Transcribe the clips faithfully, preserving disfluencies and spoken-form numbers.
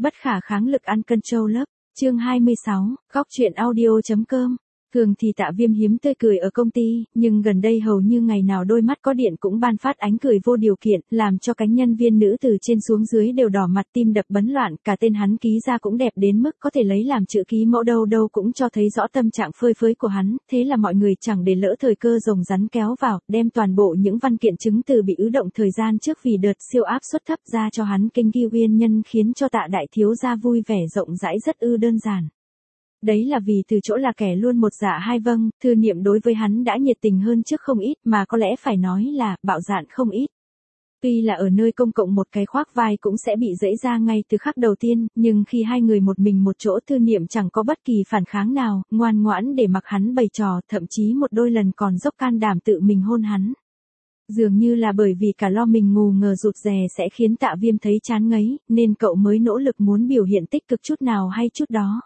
Bất khả kháng lực Uncontrolled Love, chương hai mươi sáu, góc truyện audio.com. Thường thì Tạ Viêm hiếm tươi cười ở công ty, nhưng gần đây hầu như ngày nào đôi mắt có điện cũng ban phát ánh cười vô điều kiện, làm cho cánh nhân viên nữ từ trên xuống dưới đều đỏ mặt tim đập bấn loạn, cả tên hắn ký ra cũng đẹp đến mức có thể lấy làm chữ ký mẫu đâu đâu cũng cho thấy rõ tâm trạng phơi phới của hắn, thế là mọi người chẳng để lỡ thời cơ rồng rắn kéo vào, đem toàn bộ những văn kiện chứng từ bị ứ động thời gian trước vì đợt siêu áp suất thấp ra cho hắn kinh ghi nguyên nhân khiến cho Tạ đại thiếu gia vui vẻ rộng rãi rất ư đơn giản. Đấy là vì từ chỗ là kẻ luôn một dạ hai vâng, Thư Niệm đối với hắn đã nhiệt tình hơn trước không ít, mà có lẽ phải nói là bạo dạn không ít. Tuy là ở nơi công cộng một cái khoác vai cũng sẽ bị giãy ra ngay từ khắc đầu tiên, nhưng khi hai người một mình một chỗ Thư Niệm chẳng có bất kỳ phản kháng nào, ngoan ngoãn để mặc hắn bày trò, thậm chí một đôi lần còn dốc can đảm tự mình hôn hắn. Dường như là bởi vì cả lo mình ngù ngờ rụt rè sẽ khiến Tạ Viêm thấy chán ngấy, nên cậu mới nỗ lực muốn biểu hiện tích cực chút nào hay chút đó.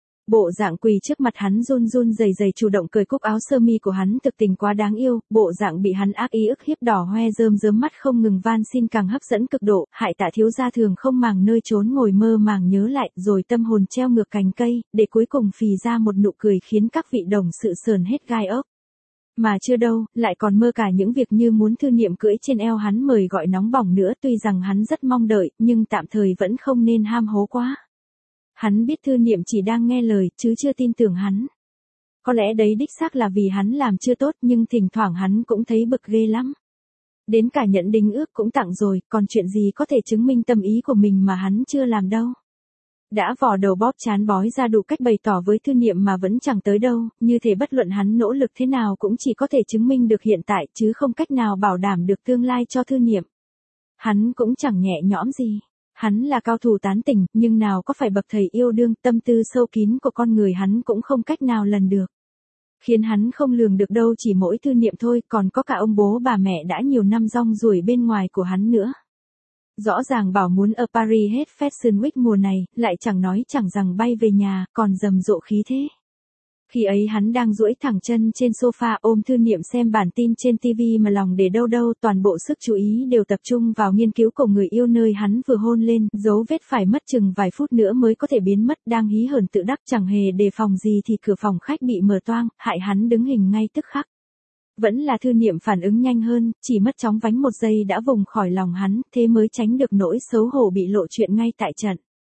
Bộ dạng quỳ trước mặt hắn run run rẩy rẩy chủ động cởi cúc áo sơ mi của hắn thực tình quá đáng yêu, bộ dạng bị hắn ác ý ức hiếp đỏ hoe rơm rớm mắt không ngừng van xin càng hấp dẫn cực độ, hại Tạ thiếu gia thường không màng nơi trốn ngồi mơ màng nhớ lại, rồi tâm hồn treo ngược cành cây, để cuối cùng phì ra một nụ cười khiến các vị đồng sự sờn hết gai ốc. Mà chưa đâu, lại còn mơ cả những việc như muốn Thư Niệm cưỡi trên eo hắn mời gọi nóng bỏng nữa, tuy rằng hắn rất mong đợi, nhưng tạm thời vẫn không nên ham hố quá. Hắn biết Thư Niệm chỉ đang nghe lời, chứ chưa tin tưởng hắn. Có lẽ đấy đích xác là vì hắn làm chưa tốt, nhưng thỉnh thoảng hắn cũng thấy bực ghê lắm. Đến cả nhận đính ước cũng tặng rồi, còn chuyện gì có thể chứng minh tâm ý của mình mà hắn chưa làm đâu. Đã vò đầu bóp chán bói ra đủ cách bày tỏ với Thư Niệm mà vẫn chẳng tới đâu, như thể bất luận hắn nỗ lực thế nào cũng chỉ có thể chứng minh được hiện tại, chứ không cách nào bảo đảm được tương lai cho Thư Niệm. Hắn cũng chẳng nhẹ nhõm gì. Hắn là cao thủ tán tỉnh, nhưng nào có phải bậc thầy yêu đương, tâm tư sâu kín của con người hắn cũng không cách nào lần được. Khiến hắn không lường được đâu chỉ mỗi Thư Niệm thôi, còn có cả ông bố bà mẹ đã nhiều năm rong ruổi bên ngoài của hắn nữa. Rõ ràng bảo muốn ở Paris hết Fashion Week mùa này, lại chẳng nói chẳng rằng bay về nhà, còn rầm rộ khí thế. Khi ấy hắn đang duỗi thẳng chân trên sofa ôm Thư Niệm xem bản tin trên ti vi mà lòng để đâu đâu, toàn bộ sức chú ý đều tập trung vào nghiên cứu của người yêu nơi hắn vừa hôn lên, dấu vết phải mất chừng vài phút nữa mới có thể biến mất, đang hí hởn tự đắc chẳng hề đề phòng gì thì cửa phòng khách bị mở toang, hại hắn đứng hình ngay tức khắc. Vẫn là Thư Niệm phản ứng nhanh hơn, chỉ mất chóng vánh một giây đã vùng khỏi lòng hắn, thế mới tránh được nỗi xấu hổ bị lộ chuyện ngay tại trận.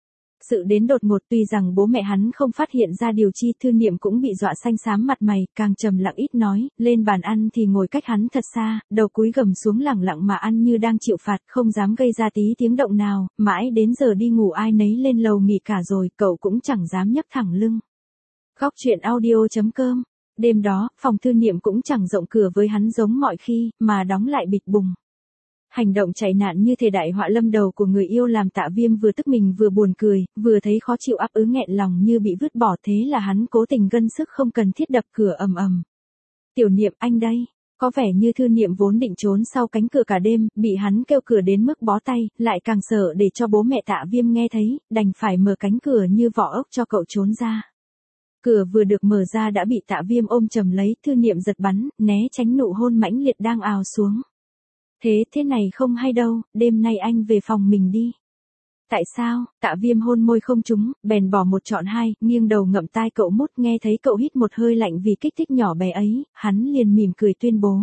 Sự đến đột ngột, tuy rằng bố mẹ hắn không phát hiện ra điều chi, Thư Niệm cũng bị dọa xanh xám mặt mày, càng trầm lặng ít nói, lên bàn ăn thì ngồi cách hắn thật xa, đầu cúi gầm xuống lẳng lặng mà ăn như đang chịu phạt, không dám gây ra tí tiếng động nào, mãi đến giờ đi ngủ ai nấy lên lầu nghỉ cả rồi, cậu cũng chẳng dám nhấc thẳng lưng. Góc truyện audio.com. Đêm đó, phòng Thư Niệm cũng chẳng rộng cửa với hắn giống mọi khi, mà đóng lại bịch bùng. Hành động chạy nạn như thể đại họa lâm đầu của người yêu làm Tạ Viêm vừa tức mình vừa buồn cười, vừa thấy khó chịu áp ứ nghẹn lòng như bị vứt bỏ, thế là hắn cố tình gân sức không cần thiết đập cửa ầm ầm. Tiểu Niệm anh đây. Có vẻ như Thư Niệm vốn định trốn sau cánh cửa cả đêm, bị hắn kêu cửa đến mức bó tay, lại càng sợ để cho bố mẹ Tạ Viêm nghe thấy, đành phải mở cánh cửa như vỏ ốc cho cậu trốn ra. Cửa vừa được mở ra đã bị Tạ Viêm ôm chầm lấy, Thư Niệm giật bắn, né tránh nụ hôn mãnh liệt đang ào xuống. Thế thế này không hay đâu, đêm nay anh về phòng mình đi. Tại sao? Tạ Viêm hôn môi không trúng, bèn bỏ một chọn hai, nghiêng đầu ngậm tai cậu mút, nghe thấy cậu hít một hơi lạnh vì kích thích nhỏ bé ấy, hắn liền mỉm cười tuyên bố.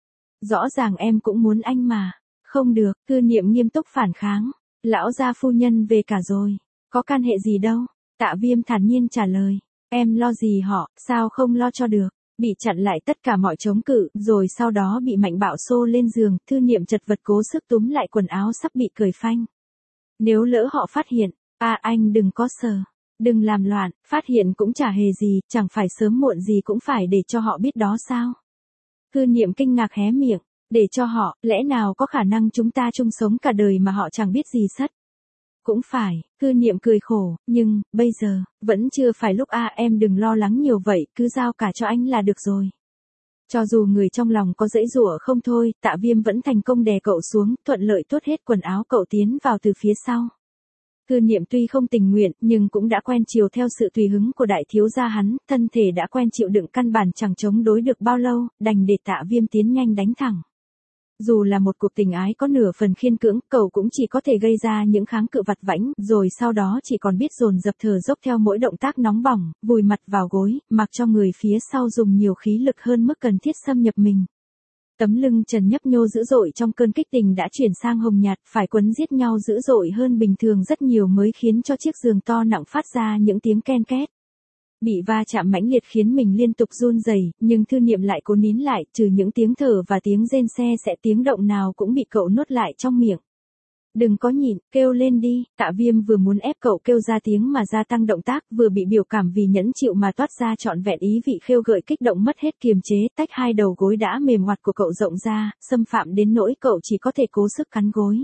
Rõ ràng em cũng muốn anh mà. Không được, Thư Niệm nghiêm túc phản kháng. Lão gia phu nhân về cả rồi. Có can hệ gì đâu? Tạ Viêm thản nhiên trả lời. Em lo gì họ, sao không lo cho được? Bị chặn lại tất cả mọi chống cự, rồi sau đó bị mạnh bạo xô lên giường, Thư Niệm chật vật cố sức túm lại quần áo sắp bị cởi phanh. Nếu lỡ họ phát hiện, à anh đừng có sờ, đừng làm loạn, phát hiện cũng chả hề gì, chẳng phải sớm muộn gì cũng phải để cho họ biết đó sao? Thư Niệm kinh ngạc hé miệng, để cho họ, lẽ nào có khả năng chúng ta chung sống cả đời mà họ chẳng biết gì sất? Cũng phải, Thư Niệm cười khổ, nhưng, bây giờ, vẫn chưa phải lúc a em đừng lo lắng nhiều vậy, cứ giao cả cho anh là được rồi. Cho dù người trong lòng có dãy rủa không thôi, Tạ Viêm vẫn thành công đè cậu xuống, thuận lợi tuốt hết quần áo cậu tiến vào từ phía sau. Thư Niệm tuy không tình nguyện, nhưng cũng đã quen chiều theo sự tùy hứng của đại thiếu gia hắn, thân thể đã quen chịu đựng căn bản chẳng chống đối được bao lâu, đành để Tạ Viêm tiến nhanh đánh thẳng. Dù là một cuộc tình ái có nửa phần khiên cưỡng, cậu cũng chỉ có thể gây ra những kháng cự vặt vãnh, rồi sau đó chỉ còn biết dồn dập thở dốc theo mỗi động tác nóng bỏng, vùi mặt vào gối, mặc cho người phía sau dùng nhiều khí lực hơn mức cần thiết xâm nhập mình. Tấm lưng trần nhấp nhô dữ dội trong cơn kích tình đã chuyển sang hồng nhạt, phải quấn giết nhau dữ dội hơn bình thường rất nhiều mới khiến cho chiếc giường to nặng phát ra những tiếng ken két. Bị va chạm mãnh liệt khiến mình liên tục run rẩy, nhưng Thư Niệm lại cố nín lại, trừ những tiếng thở và tiếng rên se sẽ tiếng động nào cũng bị cậu nuốt lại trong miệng. Đừng có nhịn, kêu lên đi. Tạ Viêm vừa muốn ép cậu kêu ra tiếng mà gia tăng động tác, vừa bị biểu cảm vì nhẫn chịu mà toát ra trọn vẹn ý vị khêu gợi kích động mất hết kiềm chế, tách hai đầu gối đã mềm ngoặt của cậu rộng ra, xâm phạm đến nỗi cậu chỉ có thể cố sức cắn gối.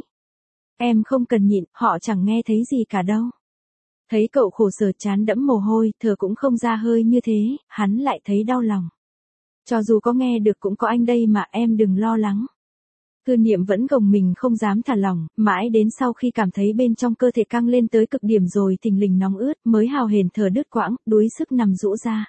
Em không cần nhịn, họ chẳng nghe thấy gì cả đâu. Thấy cậu khổ sở chán đẫm mồ hôi, thở cũng không ra hơi như thế, hắn lại thấy đau lòng. Cho dù có nghe được cũng có anh đây mà, em đừng lo lắng. Thư Niệm vẫn gồng mình không dám thả lỏng, mãi đến sau khi cảm thấy bên trong cơ thể căng lên tới cực điểm rồi thình lình nóng ướt mới hào hển thở đứt quãng, đuối sức nằm rũ ra.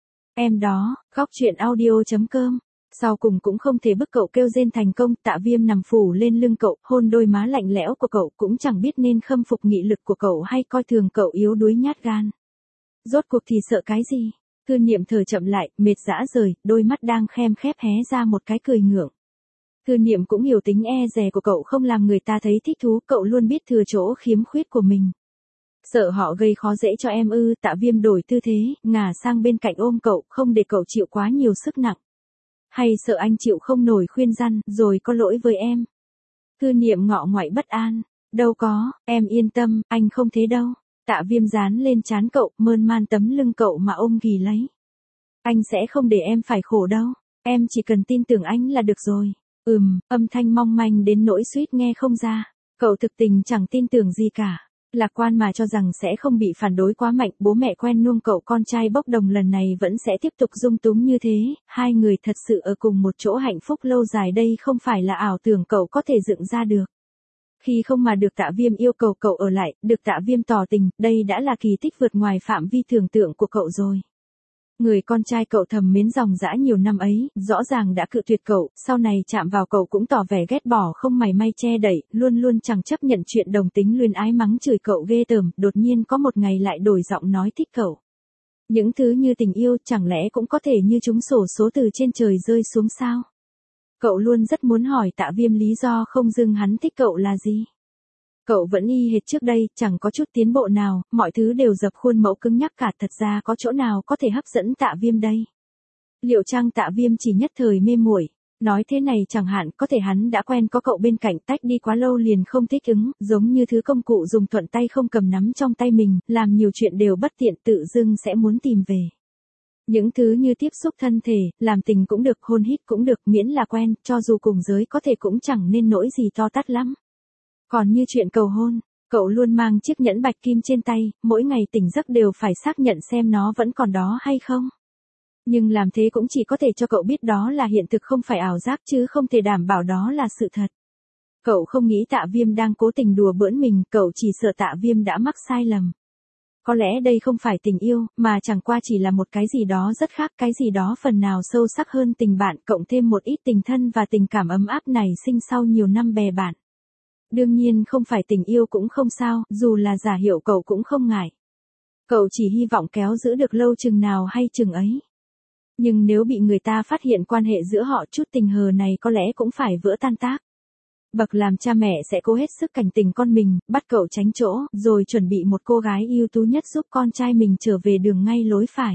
Em đó, góc chuyện audio chấm com. Sau cùng cũng không thể bức cậu kêu rên thành công, Tạ Viêm nằm phủ lên lưng cậu, hôn đôi má lạnh lẽo của cậu, cũng chẳng biết nên khâm phục nghị lực của cậu hay coi thường cậu yếu đuối nhát gan. Rốt cuộc thì sợ cái gì? Thư Niệm thở chậm lại, mệt rã rời, đôi mắt đang khem khép hé ra một cái cười ngượng. Thư Niệm cũng hiểu tính e dè của cậu không làm người ta thấy thích thú, cậu luôn biết thừa chỗ khiếm khuyết của mình. Sợ họ gây khó dễ cho em ư? Tạ Viêm đổi tư thế, ngả sang bên cạnh ôm cậu, không để cậu chịu quá nhiều sức nặng. Hay sợ anh chịu không nổi khuyên răn, rồi có lỗi với em? Thư Niệm ngọ ngoại bất an. Đâu có, em yên tâm, anh không thế đâu. Tạ Viêm dán lên trán cậu, mơn man tấm lưng cậu mà ôm ghì lấy. Anh sẽ không để em phải khổ đâu, em chỉ cần tin tưởng anh là được rồi. Ừm, âm thanh mong manh đến nỗi suýt nghe không ra. Cậu thực tình chẳng tin tưởng gì cả. Lạc quan mà cho rằng sẽ không bị phản đối quá mạnh, bố mẹ quen nuông cậu con trai bốc đồng lần này vẫn sẽ tiếp tục dung túng như thế, hai người thật sự ở cùng một chỗ hạnh phúc lâu dài đây không phải là ảo tưởng cậu có thể dựng ra được. Khi không mà được Tạ Viêm yêu cầu cậu ở lại, được Tạ Viêm tỏ tình, đây đã là kỳ tích vượt ngoài phạm vi tưởng tượng của cậu rồi. Người con trai cậu thầm mến dòng dã nhiều năm ấy, rõ ràng đã cự tuyệt cậu, sau này chạm vào cậu cũng tỏ vẻ ghét bỏ không mảy may che đậy, luôn luôn chẳng chấp nhận chuyện đồng tính luyến ái mắng chửi cậu ghê tởm, đột nhiên có một ngày lại đổi giọng nói thích cậu. Những thứ như tình yêu chẳng lẽ cũng có thể như chúng xổ số từ trên trời rơi xuống sao? Cậu luôn rất muốn hỏi Tạ Viêm lý do không dưng hắn thích cậu là gì? Cậu vẫn y hệt trước đây, chẳng có chút tiến bộ nào, mọi thứ đều dập khuôn mẫu cứng nhắc cả, thật ra có chỗ nào có thể hấp dẫn Tạ Viêm đây? Liệu chăng Tạ Viêm chỉ nhất thời mê muội? Nói thế này chẳng hạn, có thể hắn đã quen có cậu bên cạnh, tách đi quá lâu liền không thích ứng, giống như thứ công cụ dùng thuận tay không cầm nắm trong tay mình, làm nhiều chuyện đều bất tiện, tự dưng sẽ muốn tìm về. Những thứ như tiếp xúc thân thể, làm tình cũng được, hôn hít cũng được, miễn là quen, cho dù cùng giới có thể cũng chẳng nên nỗi gì to tát lắm. Còn như chuyện cầu hôn, cậu luôn mang chiếc nhẫn bạch kim trên tay, mỗi ngày tỉnh giấc đều phải xác nhận xem nó vẫn còn đó hay không. Nhưng làm thế cũng chỉ có thể cho cậu biết đó là hiện thực không phải ảo giác chứ không thể đảm bảo đó là sự thật. Cậu không nghĩ Tạ Viêm đang cố tình đùa bỡn mình, cậu chỉ sợ Tạ Viêm đã mắc sai lầm. Có lẽ đây không phải tình yêu, mà chẳng qua chỉ là một cái gì đó rất khác, cái gì đó phần nào sâu sắc hơn tình bạn, cộng thêm một ít tình thân và tình cảm ấm áp nảy sinh sau nhiều năm bè bạn. Đương nhiên không phải tình yêu cũng không sao, dù là giả hiệu cậu cũng không ngại. Cậu chỉ hy vọng kéo giữ được lâu chừng nào hay chừng ấy. Nhưng nếu bị người ta phát hiện quan hệ giữa họ, chút tình hờ này có lẽ cũng phải vỡ tan tác. Bậc làm cha mẹ sẽ cố hết sức cảnh tình con mình, bắt cậu tránh chỗ, rồi chuẩn bị một cô gái ưu tú nhất giúp con trai mình trở về đường ngay lối phải.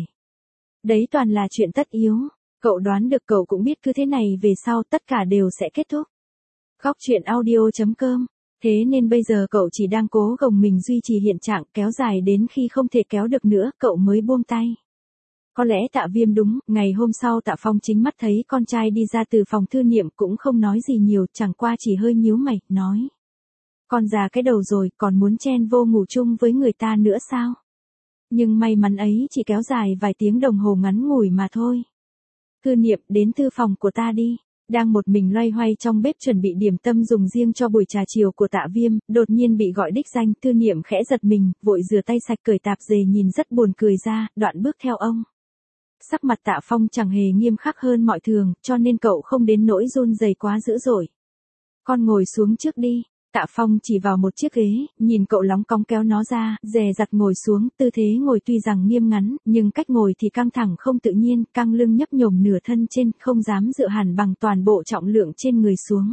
Đấy toàn là chuyện tất yếu. Cậu đoán được, cậu cũng biết cứ thế này về sau tất cả đều sẽ kết thúc. Góc chuyện audio chấm com. Thế nên bây giờ cậu chỉ đang cố gồng mình duy trì hiện trạng, kéo dài đến khi không thể kéo được nữa, cậu mới buông tay. Có lẽ Tạ Viêm đúng, ngày hôm sau Tạ Phong chính mắt thấy con trai đi ra từ phòng Thư Niệm, cũng không nói gì nhiều, chẳng qua chỉ hơi nhíu mày, nói. Con già cái đầu rồi, còn muốn chen vô ngủ chung với người ta nữa sao? Nhưng may mắn ấy chỉ kéo dài vài tiếng đồng hồ ngắn ngủi mà thôi. Thư Niệm, đến thư phòng của ta đi. Đang một mình loay hoay trong bếp chuẩn bị điểm tâm dùng riêng cho buổi trà chiều của Tạ Viêm, đột nhiên bị gọi đích danh, Thư Niệm khẽ giật mình, vội rửa tay sạch cởi tạp dề nhìn rất buồn cười ra, đoạn bước theo ông. Sắc mặt Tạ Phong chẳng hề nghiêm khắc hơn mọi thường, cho nên cậu không đến nỗi run rẩy quá dữ dội. Con ngồi xuống trước đi. Tạ Phong chỉ vào một chiếc ghế, nhìn cậu lóng cóng kéo nó ra, dè dặt ngồi xuống, tư thế ngồi tuy rằng nghiêm ngắn, nhưng cách ngồi thì căng thẳng không tự nhiên, căng lưng nhấp nhổm nửa thân trên, không dám dựa hẳn bằng toàn bộ trọng lượng trên người xuống.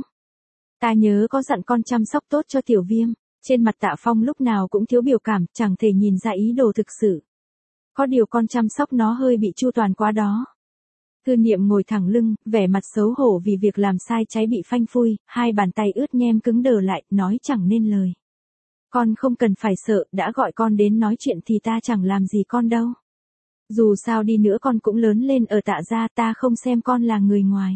Ta nhớ có dặn con chăm sóc tốt cho Tiểu Viêm. Trên mặt Tạ Phong lúc nào cũng thiếu biểu cảm, chẳng thể nhìn ra ý đồ thực sự. Có điều con chăm sóc nó hơi bị chu toàn quá đó. Thư Niệm ngồi thẳng lưng, vẻ mặt xấu hổ vì việc làm sai trái bị phanh phui, hai bàn tay ướt nhem cứng đờ lại, nói chẳng nên lời. Con không cần phải sợ, đã gọi con đến nói chuyện thì ta chẳng làm gì con đâu. Dù sao đi nữa con cũng lớn lên ở Tạ gia, ta không xem con là người ngoài.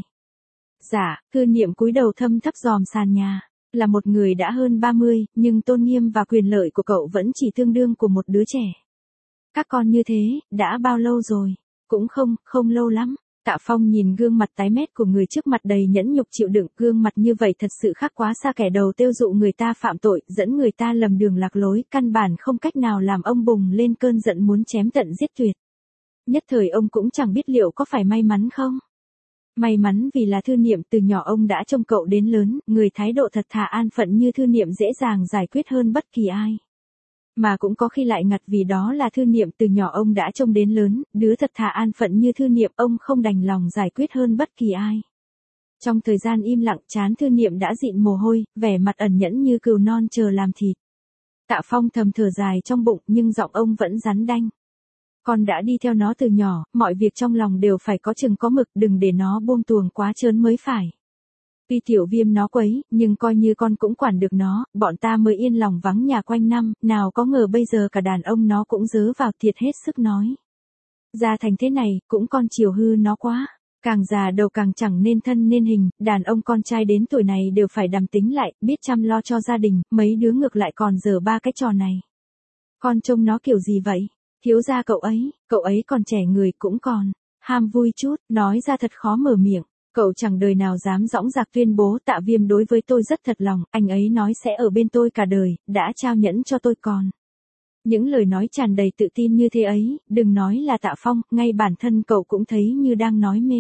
Dạ, Thư Niệm cúi đầu thâm thấp dòm sàn nhà. Là một người đã hơn ba mươi, nhưng tôn nghiêm và quyền lợi của cậu vẫn chỉ tương đương của một đứa trẻ. Các con như thế, đã bao lâu rồi? Cũng không, không lâu lắm. Tạ Phong nhìn gương mặt tái mét của người trước mặt đầy nhẫn nhục chịu đựng, gương mặt như vậy thật sự khác quá xa kẻ đầu tiêu dụ người ta phạm tội, dẫn người ta lầm đường lạc lối, căn bản không cách nào làm ông bùng lên cơn giận muốn chém tận giết tuyệt. Nhất thời ông cũng chẳng biết liệu có phải may mắn không? May mắn vì là Thư Niệm, từ nhỏ ông đã trông cậu đến lớn, người thái độ thật thà an phận như Thư Niệm dễ dàng giải quyết hơn bất kỳ ai. Mà cũng có khi lại ngặt vì đó là Thư Niệm từ nhỏ ông đã trông đến lớn, đứa thật thà an phận như Thư Niệm ông không đành lòng giải quyết hơn bất kỳ ai. Trong thời gian im lặng, trán Thư Niệm đã dịn mồ hôi, vẻ mặt ẩn nhẫn như cừu non chờ làm thịt. Tạ Phong thầm thở dài trong bụng, nhưng giọng ông vẫn rắn đanh. Con đã đi theo nó từ nhỏ, mọi việc trong lòng đều phải có chừng có mực, đừng để nó buông tuồng quá trớn mới phải. Tuy Tiểu Viêm nó quấy, nhưng coi như con cũng quản được nó, bọn ta mới yên lòng vắng nhà quanh năm, nào có ngờ bây giờ cả đàn ông nó cũng dớ vào thiệt hết sức nói. Ra thành thế này, cũng con chiều hư nó quá. Càng già đầu càng chẳng nên thân nên hình, đàn ông con trai đến tuổi này đều phải đàm tính lại, biết chăm lo cho gia đình, mấy đứa ngược lại còn dở ba cái trò này. Con trông nó kiểu gì vậy? Thiếu gia cậu ấy, cậu ấy còn trẻ người cũng còn ham vui chút, nói ra thật khó mở miệng. Cậu chẳng đời nào dám dõng dạc tuyên bố Tạ Viêm đối với tôi rất thật lòng, anh ấy nói sẽ ở bên tôi cả đời, đã trao nhẫn cho tôi còn. Những lời nói tràn đầy tự tin như thế ấy, đừng nói là Tạ Phong, ngay bản thân cậu cũng thấy như đang nói mê.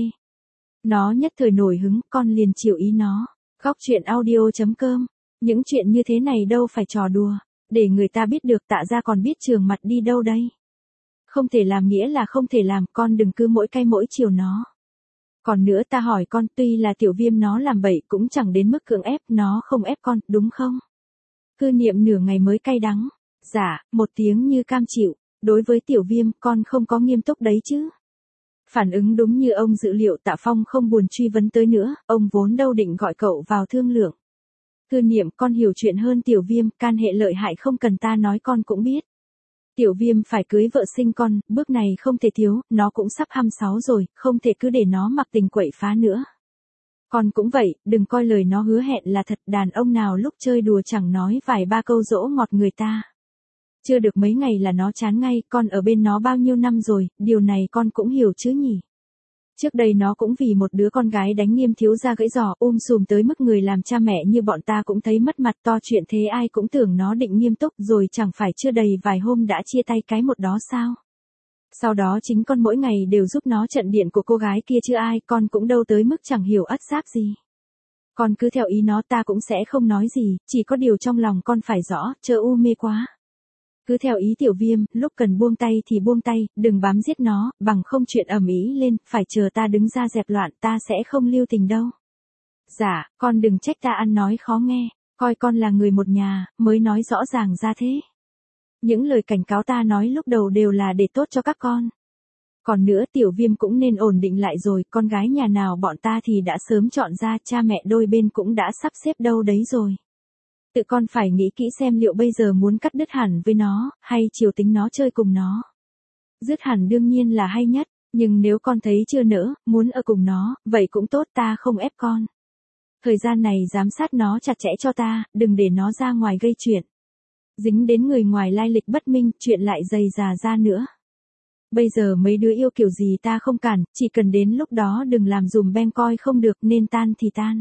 Nó nhất thời nổi hứng, con liền chiều ý nó. Góc truyện audio chấm com. Những chuyện như thế này đâu phải trò đùa, để người ta biết được Tạ gia còn biết trường mặt đi đâu đây. Không thể làm nghĩa là không thể làm, con đừng cứ mỗi cay mỗi chiều nó. Còn nữa ta hỏi con, tuy là Tiểu Viêm nó làm bậy cũng chẳng đến mức cưỡng ép, nó không ép con, đúng không? Thư Niệm nửa ngày mới cay đắng. Dạ, một tiếng như cam chịu, đối với Tiểu Viêm con không có nghiêm túc đấy chứ. Phản ứng đúng như ông dự liệu. Tạ Phong không buồn truy vấn tới nữa, ông vốn đâu định gọi cậu vào thương lượng. Thư Niệm, con hiểu chuyện hơn Tiểu Viêm, can hệ lợi hại không cần ta nói con cũng biết. Tiểu Viêm phải cưới vợ sinh con, bước này không thể thiếu, nó cũng sắp hai mươi sáu rồi, không thể cứ để nó mặc tình quậy phá nữa. Con cũng vậy, đừng coi lời nó hứa hẹn là thật, đàn ông nào lúc chơi đùa chẳng nói vài ba câu dỗ ngọt người ta. Chưa được mấy ngày là nó chán ngay, con ở bên nó bao nhiêu năm rồi, điều này con cũng hiểu chứ nhỉ. Trước đây nó cũng vì một đứa con gái đánh Nghiêm thiếu gia gãy giò um sùm tới mức người làm cha mẹ như bọn ta cũng thấy mất mặt, to chuyện thế ai cũng tưởng nó định nghiêm túc, rồi chẳng phải chưa đầy vài hôm đã chia tay cái một đó sao. Sau đó chính con mỗi ngày đều giúp nó trận điện của cô gái kia chứ ai, con cũng đâu tới mức chẳng hiểu ắt xác gì. Con cứ theo ý nó, ta cũng sẽ không nói gì, chỉ có điều trong lòng con phải rõ, chớ u mê quá. Cứ theo ý Tiểu Viêm, lúc cần buông tay thì buông tay, đừng bám giết nó, bằng không chuyện ầm ĩ lên, phải chờ ta đứng ra dẹp loạn, ta sẽ không lưu tình đâu. Dạ, con đừng trách ta ăn nói khó nghe, coi con là người một nhà, mới nói rõ ràng ra thế. Những lời cảnh cáo ta nói lúc đầu đều là để tốt cho các con. Còn nữa Tiểu Viêm cũng nên ổn định lại rồi, con gái nhà nào bọn ta thì đã sớm chọn ra, cha mẹ đôi bên cũng đã sắp xếp đâu đấy rồi. Tự con phải nghĩ kỹ xem liệu bây giờ muốn cắt đứt hẳn với nó, hay chiều tính nó chơi cùng nó. Dứt hẳn đương nhiên là hay nhất, nhưng nếu con thấy chưa nỡ, muốn ở cùng nó, vậy cũng tốt, ta không ép con. Thời gian này giám sát nó chặt chẽ cho ta, đừng để nó ra ngoài gây chuyện. Dính đến người ngoài lai lịch bất minh, chuyện lại dày dà ra nữa. Bây giờ mấy đứa yêu kiểu gì ta không cản, chỉ cần đến lúc đó đừng làm dùm beng coi không được, nên tan thì tan.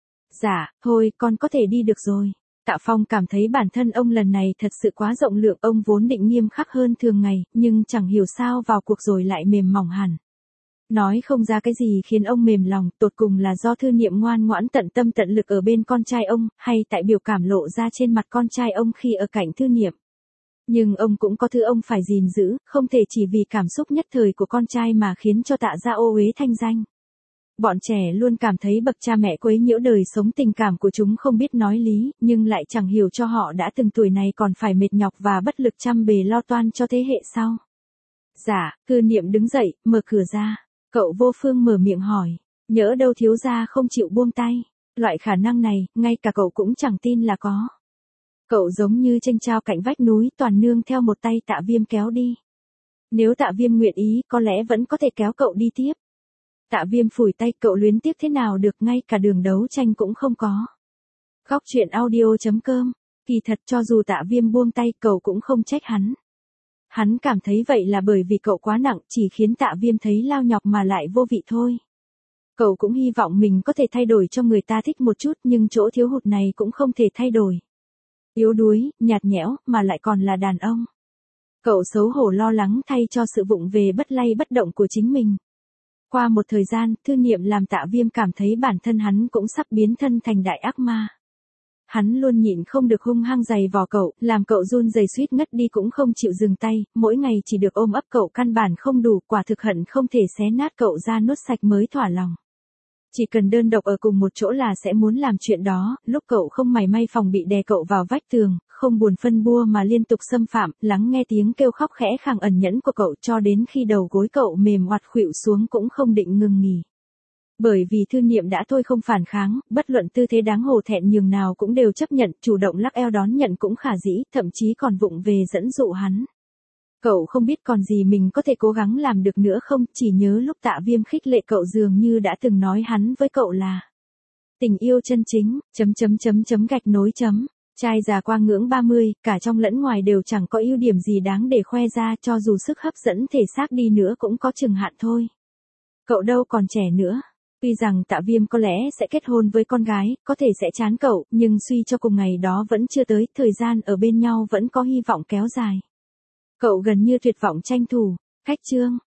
Dạ, thôi con có thể đi được rồi. Tạ Phong cảm thấy bản thân ông lần này thật sự quá rộng lượng, ông vốn định nghiêm khắc hơn thường ngày, nhưng chẳng hiểu sao vào cuộc rồi lại mềm mỏng hẳn. Nói không ra cái gì khiến ông mềm lòng, tột cùng là do Thư Niệm ngoan ngoãn tận tâm tận lực ở bên con trai ông, hay tại biểu cảm lộ ra trên mặt con trai ông khi ở cạnh Thư Niệm. Nhưng ông cũng có thứ ông phải gìn giữ, không thể chỉ vì cảm xúc nhất thời của con trai mà khiến cho Tạ gia ô uế thanh danh. Bọn trẻ luôn cảm thấy bậc cha mẹ quấy nhiễu đời sống tình cảm của chúng không biết nói lý, nhưng lại chẳng hiểu cho họ đã từng tuổi này còn phải mệt nhọc và bất lực chăm bề lo toan cho thế hệ sau. Dạ, Thư Niệm đứng dậy, mở cửa ra. Cậu Vô Phương mở miệng hỏi, nhỡ đâu thiếu gia không chịu buông tay. Loại khả năng này, ngay cả cậu cũng chẳng tin là có. Cậu giống như tranh trao cạnh vách núi toàn nương theo một tay Tạ Viêm kéo đi. Nếu Tạ Viêm nguyện ý, có lẽ vẫn có thể kéo cậu đi tiếp. Tạ Viêm phủi tay, cậu luyến tiếc thế nào được, ngay cả đường đấu tranh cũng không có. Góc truyện audio chấm com. Kỳ thật cho dù Tạ Viêm buông tay, cậu cũng không trách hắn. Hắn cảm thấy vậy là bởi vì cậu quá nặng, chỉ khiến Tạ Viêm thấy lao nhọc mà lại vô vị thôi. Cậu cũng hy vọng mình có thể thay đổi cho người ta thích một chút, nhưng chỗ thiếu hụt này cũng không thể thay đổi. Yếu đuối, nhạt nhẽo, mà lại còn là đàn ông. Cậu xấu hổ lo lắng thay cho sự vụng về bất lay bất động của chính mình. Qua một thời gian, Thư Niệm làm Tạ Viêm cảm thấy bản thân hắn cũng sắp biến thân thành đại ác ma. Hắn luôn nhịn không được hung hăng giày vò cậu, làm cậu run rẩy suýt ngất đi cũng không chịu dừng tay, mỗi ngày chỉ được ôm ấp cậu căn bản không đủ, quả thực hận không thể xé nát cậu ra nuốt sạch mới thỏa lòng. Chỉ cần đơn độc ở cùng một chỗ là sẽ muốn làm chuyện đó, lúc cậu không mảy may phòng bị đè cậu vào vách tường, không buồn phân bua mà liên tục xâm phạm, lắng nghe tiếng kêu khóc khẽ khàng ẩn nhẫn của cậu cho đến khi đầu gối cậu mềm oặt khuỵu xuống cũng không định ngừng nghỉ. Bởi vì Thư Niệm đã thôi không phản kháng, bất luận tư thế đáng hổ thẹn nhường nào cũng đều chấp nhận, chủ động lắc eo đón nhận cũng khả dĩ, thậm chí còn vụng về dẫn dụ hắn. Cậu không biết còn gì mình có thể cố gắng làm được nữa không, chỉ nhớ lúc Tạ Viêm khích lệ cậu dường như đã từng nói hắn với cậu là tình yêu chân chính, chấm chấm chấm chấm gạch nối chấm. Trai già qua ngưỡng ba mươi, cả trong lẫn ngoài đều chẳng có ưu điểm gì đáng để khoe ra, cho dù sức hấp dẫn thể xác đi nữa cũng có chừng hạn thôi. Cậu đâu còn trẻ nữa. Tuy rằng Tạ Viêm có lẽ sẽ kết hôn với con gái, có thể sẽ chán cậu, nhưng suy cho cùng ngày đó vẫn chưa tới, thời gian ở bên nhau vẫn có hy vọng kéo dài. Cậu gần như tuyệt vọng tranh thủ. Khách trương,